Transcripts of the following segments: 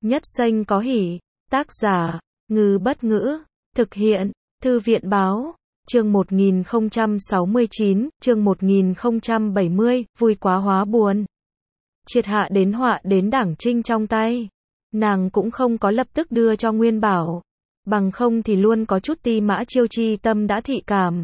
Nhất Xanh có hỉ. Tác giả, Ngư Bất Ngữ. Thực hiện, Thư viện Báo. Chương 1069, chương 1070, vui quá hóa buồn. Triệt hạ đến họa đến Đảng Trinh trong tay. Nàng cũng không có lập tức đưa cho Nguyên Bảo. Bằng không thì luôn có chút ti mã chiêu chi tâm đã thị cảm.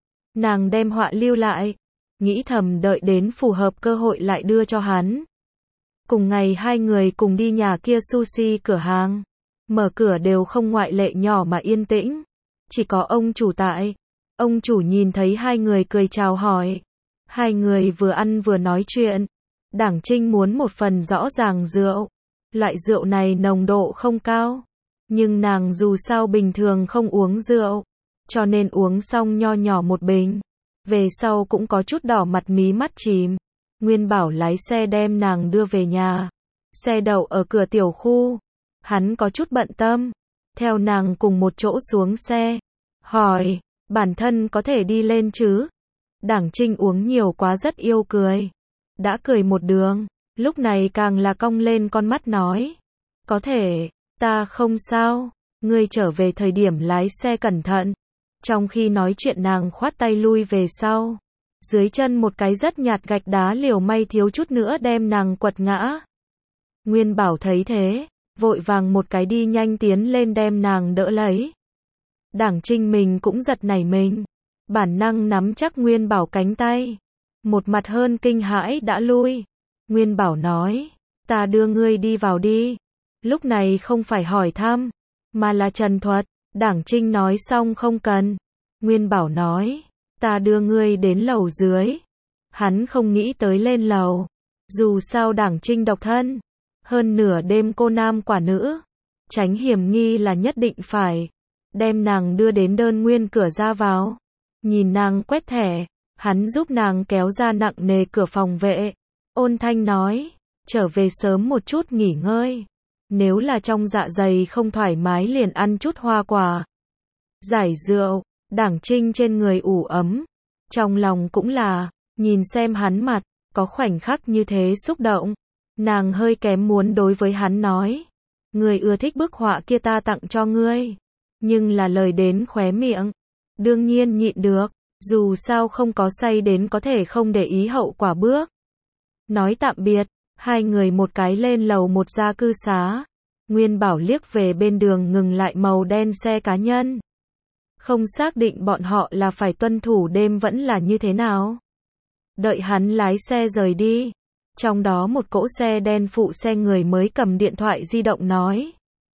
Nàng đem họa lưu lại. Nghĩ thầm đợi đến phù hợp cơ hội lại đưa cho hắn. Cùng ngày hai người cùng đi nhà kia sushi cửa hàng. Mở cửa đều không ngoại lệ nhỏ mà yên tĩnh. Chỉ có ông chủ tại. Ông chủ nhìn thấy hai người cười chào hỏi. Hai người vừa ăn vừa nói chuyện. Đảng Trinh muốn một phần rõ ràng rượu. Loại rượu này nồng độ không cao. Nhưng nàng dù sao bình thường không uống rượu. Cho nên uống xong nho nhỏ một bình. Về sau cũng có chút đỏ mặt mí mắt chìm. Nguyên Bảo lái xe đem nàng đưa về nhà. Xe đậu ở cửa tiểu khu. Hắn có chút bận tâm. Theo nàng cùng một chỗ xuống xe. Hỏi, bản thân có thể đi lên chứ? Đảng Trinh uống nhiều quá rất yêu cười. Đã cười một đường. Lúc này càng là cong lên con mắt nói. Có thể, ta không sao. Ngươi trở về thời điểm lái xe cẩn thận. Trong khi nói chuyện nàng khoát tay lui về sau. Dưới chân một cái rất nhạt gạch đá liều may thiếu chút nữa đem nàng quật ngã. Nguyên Bảo thấy thế, vội vàng một cái đi nhanh tiến lên đem nàng đỡ lấy. Đảng Trinh mình cũng giật nảy mình. Bản năng nắm chắc Nguyên Bảo cánh tay. Một mặt hơn kinh hãi đã lui. Nguyên Bảo nói, ta đưa ngươi đi vào đi. Lúc này không phải hỏi thăm, mà là trần thuật. Đảng Trinh nói xong không cần. Nguyên Bảo nói, ta đưa ngươi đến lầu dưới. Hắn không nghĩ tới lên lầu. Dù sao Đảng Trinh độc thân. Hơn nửa đêm cô nam quả nữ. Tránh hiểm nghi là nhất định phải. Đem nàng đưa đến đơn nguyên cửa ra vào. Nhìn nàng quét thẻ. Hắn giúp nàng kéo ra nặng nề cửa phòng vệ. Ôn thanh nói, trở về sớm một chút nghỉ ngơi. Nếu là trong dạ dày không thoải mái liền ăn chút hoa quả. Giải rượu. Đảng Trinh trên người ủ ấm. Trong lòng cũng là, nhìn xem hắn mặt, có khoảnh khắc như thế xúc động. Nàng hơi kém muốn đối với hắn nói. Người ưa thích bức họa kia ta tặng cho ngươi. Nhưng là lời đến khóe miệng. Đương nhiên nhịn được. Dù sao không có say đến có thể không để ý hậu quả bước. Nói tạm biệt. Hai người một cái lên lầu một ra cư xá. Nguyên Bảo liếc về bên đường ngừng lại màu đen xe cá nhân. Không xác định bọn họ là phải tuân thủ đêm vẫn là như thế nào. Đợi hắn lái xe rời đi. Trong đó một cỗ xe đen phụ xe người mới cầm điện thoại di động nói.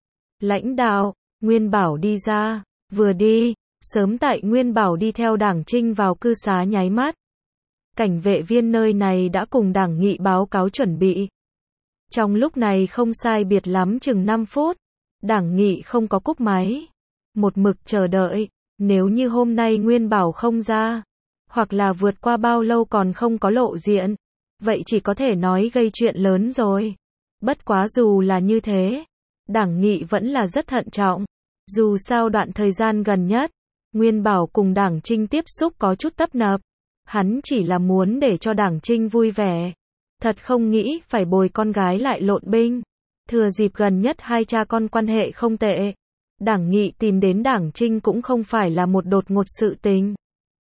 Lãnh đạo, Nguyên Bảo đi ra. Vừa đi, sớm tại Nguyên Bảo đi theo Đảng Trinh vào cư xá nháy mắt. Cảnh vệ viên nơi này đã cùng Đảng Nghị báo cáo chuẩn bị. Trong lúc này không sai biệt lắm chừng 5 phút. Đảng Nghị không có cúp máy. Một mực chờ đợi. Nếu như hôm nay Nguyên Bảo không ra, hoặc là vượt qua bao lâu còn không có lộ diện, vậy chỉ có thể nói gây chuyện lớn rồi. Bất quá dù là như thế, Đảng Nghị vẫn là rất thận trọng. Dù sao đoạn thời gian gần nhất, Nguyên Bảo cùng Đảng Trinh tiếp xúc có chút tấp nập. Hắn chỉ là muốn để cho Đảng Trinh vui vẻ. Thật không nghĩ phải bồi con gái lại lộn binh. Thừa dịp gần nhất hai cha con quan hệ không tệ. Đảng Nghị tìm đến Đảng Trinh cũng không phải là một đột ngột sự tình.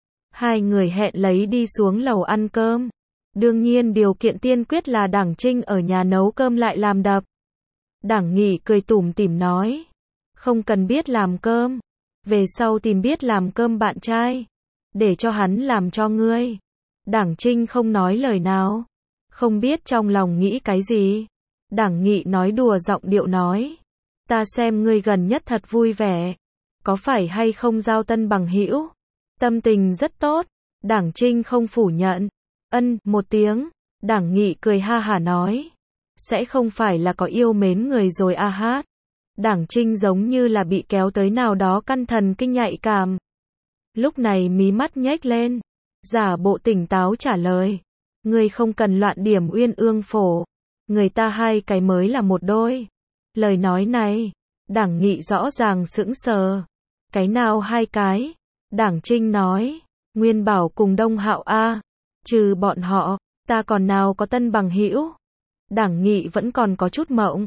Hai người hẹn lấy đi xuống lầu ăn cơm. Đương nhiên điều kiện tiên quyết là Đảng Trinh ở nhà nấu cơm lại làm đập. Đảng Nghị cười tủm tỉm nói. Không cần biết làm cơm. Về sau tìm biết làm cơm bạn trai. Để cho hắn làm cho ngươi. Đảng Trinh không nói lời nào. Không biết trong lòng nghĩ cái gì. Đảng Nghị nói đùa giọng điệu nói. Ta xem ngươi gần nhất thật vui vẻ. Có phải hay không giao tân bằng hữu? Tâm tình rất tốt. Đảng Trinh không phủ nhận. Một tiếng. Đảng Nghị cười ha hả nói. Sẽ không phải là có yêu mến người rồi a hát. Đảng Trinh giống như là bị kéo tới nào đó căn thần kinh nhạy cảm. Lúc này mí mắt nhếch lên. Giả bộ tỉnh táo trả lời. Ngươi không cần loạn điểm uyên ương phổ. Người ta hai cái mới là một đôi. Lời nói này, Đảng Nghị rõ ràng sững sờ. Cái nào hai cái? Đảng Trinh nói, Nguyên Bảo cùng Đông Hạo a, trừ bọn họ, ta còn nào có tân bằng hữu. Đảng Nghị vẫn còn có chút mộng.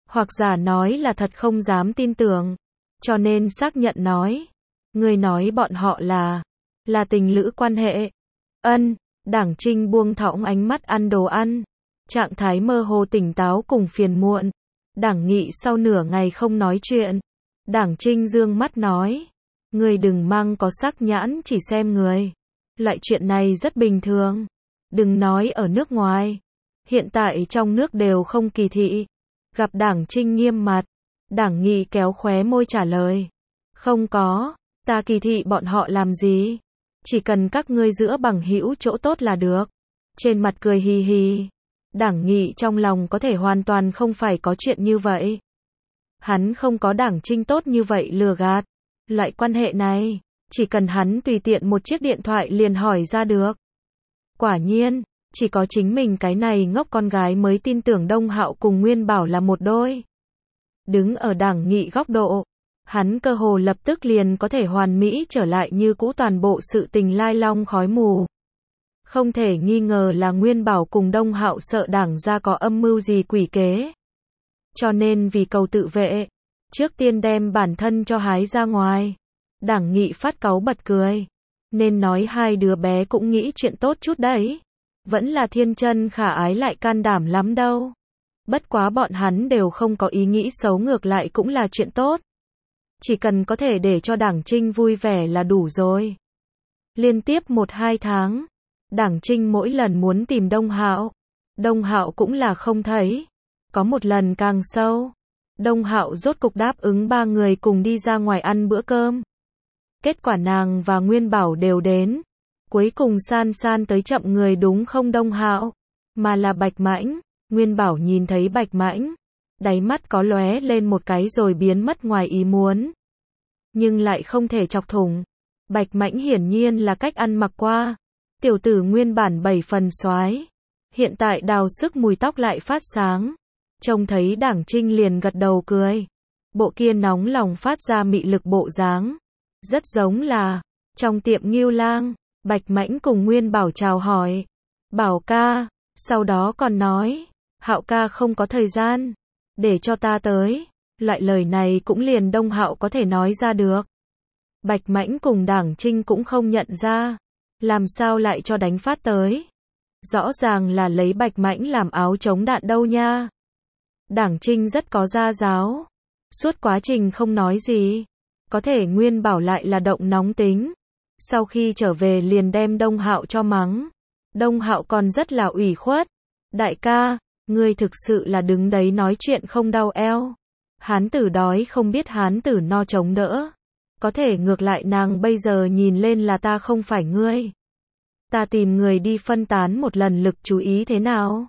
hoặc giả nói là thật không dám tin tưởng, cho nên xác nhận nói. Ngươi nói bọn họ là tình lữ quan hệ. Ân, Đảng Trinh buông thõng ánh mắt ăn đồ ăn, trạng thái mơ hồ tỉnh táo cùng phiền muộn. Đảng Nghị sau nửa ngày không nói chuyện. Đảng Trinh dương mắt nói, ngươi đừng mang có sắc nhãn chỉ xem người. Loại chuyện này rất bình thường. Đừng nói ở nước ngoài. Hiện tại trong nước đều không kỳ thị. Gặp Đảng Trinh nghiêm mặt, Đảng Nghị kéo khóe môi trả lời. Không có, ta kỳ thị bọn họ làm gì? Chỉ cần các ngươi giữa bằng hữu chỗ tốt là được. Trên mặt cười hì hì. Đảng Nghị trong lòng có thể hoàn toàn không phải có chuyện như vậy. Hắn không có Đảng Trinh tốt như vậy lừa gạt. Loại quan hệ này, chỉ cần hắn tùy tiện một chiếc điện thoại liền hỏi ra được. Quả nhiên, chỉ có chính mình cái này ngốc con gái mới tin tưởng Đông Hạo cùng Nguyên Bảo là một đôi. Đứng ở Đảng Nghị góc độ, hắn cơ hồ lập tức liền có thể hoàn mỹ trở lại như cũ, toàn bộ sự tình lai long khói mù. Không thể nghi ngờ là Nguyên Bảo cùng Đông Hạo sợ Đảng gia có âm mưu gì quỷ kế. Cho nên vì cầu tự vệ, trước tiên đem bản thân cho hái ra ngoài. Đảng Nghị phát cáu bật cười. Nên nói hai đứa bé cũng nghĩ chuyện tốt chút đấy. Vẫn là thiên chân khả ái lại can đảm lắm đâu. Bất quá bọn hắn đều không có ý nghĩ xấu, ngược lại cũng là chuyện tốt. Chỉ cần có thể để cho Đảng Trinh vui vẻ là đủ rồi. Liên tiếp 1-2 tháng, Đảng Trinh mỗi lần muốn tìm Đông Hạo cũng là không thấy. Có một lần càng sâu, Đông Hạo rốt cục đáp ứng 3 người cùng đi ra ngoài ăn bữa cơm. Kết quả nàng và Nguyên Bảo đều đến. Cuối cùng San San tới chậm người đúng không Đông Hạo, mà là Bạch Mãnh. Nguyên Bảo nhìn thấy Bạch Mãnh, đáy mắt có lóe lên một cái rồi biến mất ngoài ý muốn. Nhưng lại không thể chọc thủng. Bạch Mãnh hiển nhiên là cách ăn mặc qua. Tiểu tử nguyên bản 7 phần soái, hiện tại đào sức mùi tóc lại phát sáng. Trông thấy Đảng Trinh liền gật đầu cười. Bộ kia nóng lòng phát ra mị lực bộ dáng, rất giống là trong tiệm Ngưu Lang. Bạch Mãnh cùng Nguyên Bảo chào hỏi. Bảo ca, sau đó còn nói, Hạo ca không có thời gian, để cho ta tới. Loại lời này cũng liền Đông Hạo có thể nói ra được. Bạch Mãnh cùng Đảng Trinh cũng không nhận ra, làm sao lại cho đánh phát tới. Rõ ràng là lấy Bạch Mãnh làm áo chống đạn đâu nha. Đảng Trinh rất có gia giáo, suốt quá trình không nói gì. Có thể Nguyên Bảo lại là động nóng tính. Sau khi trở về liền đem Đông Hạo cho mắng. Đông Hạo còn rất là ủy khuất. Đại ca, ngươi thực sự là đứng đấy nói chuyện không đau eo. Hán tử đói không biết hán tử no chống đỡ. Có thể ngược lại nàng bây giờ nhìn lên là ta không phải ngươi. Ta tìm người đi phân tán một lần lực chú ý thế nào?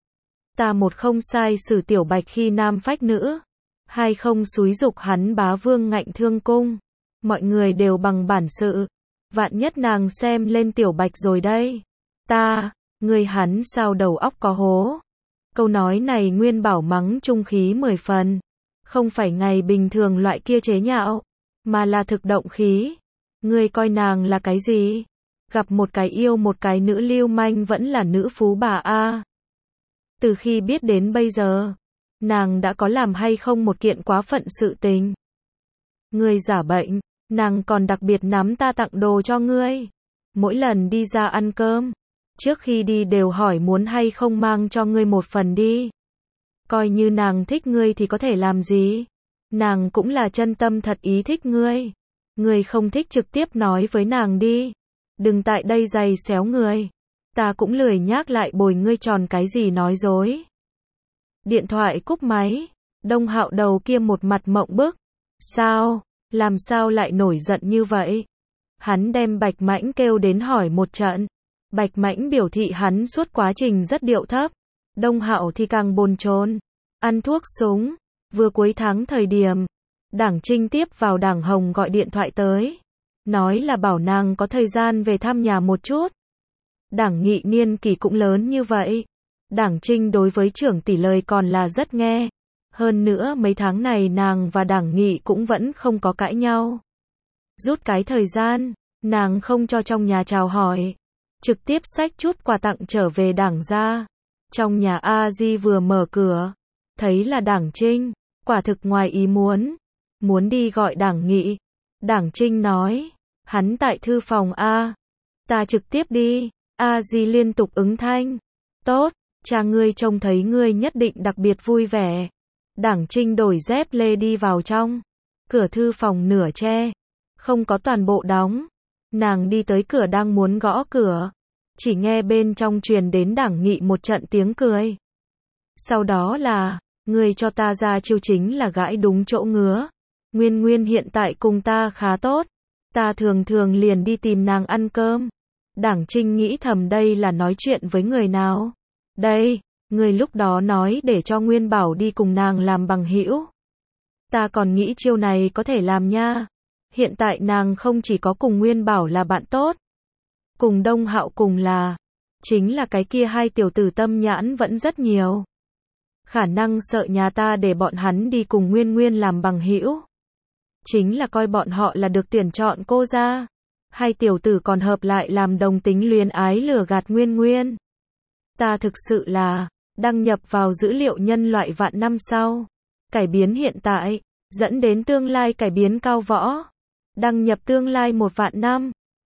Ta một không sai xử Tiểu Bạch khi nam phách nữ, hai không xúi dục hắn bá vương ngạnh thương cung. Mọi người đều bằng bản sự. Vạn nhất nàng xem lên Tiểu Bạch rồi đây. Người hắn sao đầu óc có hố. Câu nói này Nguyên Bảo mắng trung khí 10 phần. Không phải ngày bình thường loại kia chế nhạo, mà là thực động khí. Ngươi coi nàng là cái gì? Gặp một cái yêu một cái nữ lưu manh vẫn là nữ phú bà a. Từ khi biết đến bây giờ, nàng đã có làm hay không một kiện quá phận sự tình. Ngươi giả bệnh, nàng còn đặc biệt nắm ta tặng đồ cho ngươi. Mỗi lần đi ra ăn cơm, trước khi đi đều hỏi muốn hay không mang cho ngươi một phần đi. Coi như nàng thích ngươi thì có thể làm gì? Nàng cũng là chân tâm thật ý thích ngươi. Ngươi không thích trực tiếp nói với nàng đi. Đừng tại đây giày xéo người. Ta cũng lười nhác lại bồi ngươi tròn cái gì nói dối. Điện thoại cúp máy. Đông Hạo đầu kia một mặt mộng bức. Sao? Làm sao lại nổi giận như vậy? Hắn đem Bạch Mãnh kêu đến hỏi một trận. Bạch Mãnh biểu thị hắn suốt quá trình rất điệu thấp. Đông Hạo thì càng bồn chồn, ăn thuốc súng. Vừa cuối tháng thời điểm, Đảng Trinh tiếp vào Đảng Hồng gọi điện thoại tới. Nói là bảo nàng có thời gian về thăm nhà một chút. Đảng Nghị niên kỷ cũng lớn như vậy. Đảng Trinh đối với trưởng tỷ lời còn là rất nghe. Hơn nữa mấy tháng này nàng và Đảng Nghị cũng vẫn không có cãi nhau. Rút cái thời gian, nàng không cho trong nhà chào hỏi. Trực tiếp xách chút quà tặng trở về Đảng gia. Trong nhà A Di vừa mở cửa, thấy là Đảng Trinh, quả thực ngoài ý muốn đi gọi Đảng Nghị. Đảng Trinh nói, hắn tại thư phòng A, ta trực tiếp đi. A Di liên tục ứng thanh, tốt, cha ngươi trông thấy ngươi nhất định đặc biệt vui vẻ. Đảng Trinh đổi dép lê đi vào trong, cửa thư phòng nửa che, không có toàn bộ đóng. Nàng đi tới cửa đang muốn gõ cửa, chỉ nghe bên trong truyền đến Đảng Nghị một trận tiếng cười. Sau đó là, ngươi cho ta ra chiêu chính là gãi đúng chỗ ngứa. Nguyên Nguyên hiện tại cùng ta khá tốt, ta thường thường liền đi tìm nàng ăn cơm. Đảng Trinh nghĩ thầm đây là nói chuyện với người nào? Đây, người lúc đó nói để cho Nguyên Bảo đi cùng nàng làm bằng hữu. Ta còn nghĩ chiêu này có thể làm nha. Hiện tại nàng không chỉ có cùng Nguyên Bảo là bạn tốt, cùng Đông Hạo cùng là, chính là cái kia hai tiểu tử tâm nhãn vẫn rất nhiều. Khả năng sợ nhà ta để bọn hắn đi cùng Nguyên Nguyên làm bằng hữu, chính là coi bọn họ là được tuyển chọn cô ra. Hai tiểu tử còn hợp lại làm đồng tính luyến ái lừa gạt Nguyên Nguyên. Ta thực sự là, đăng nhập vào dữ liệu nhân loại vạn năm sau, cải biến hiện tại, dẫn đến tương lai cải biến cao võ. Đăng nhập tương lai 1 vạn năm.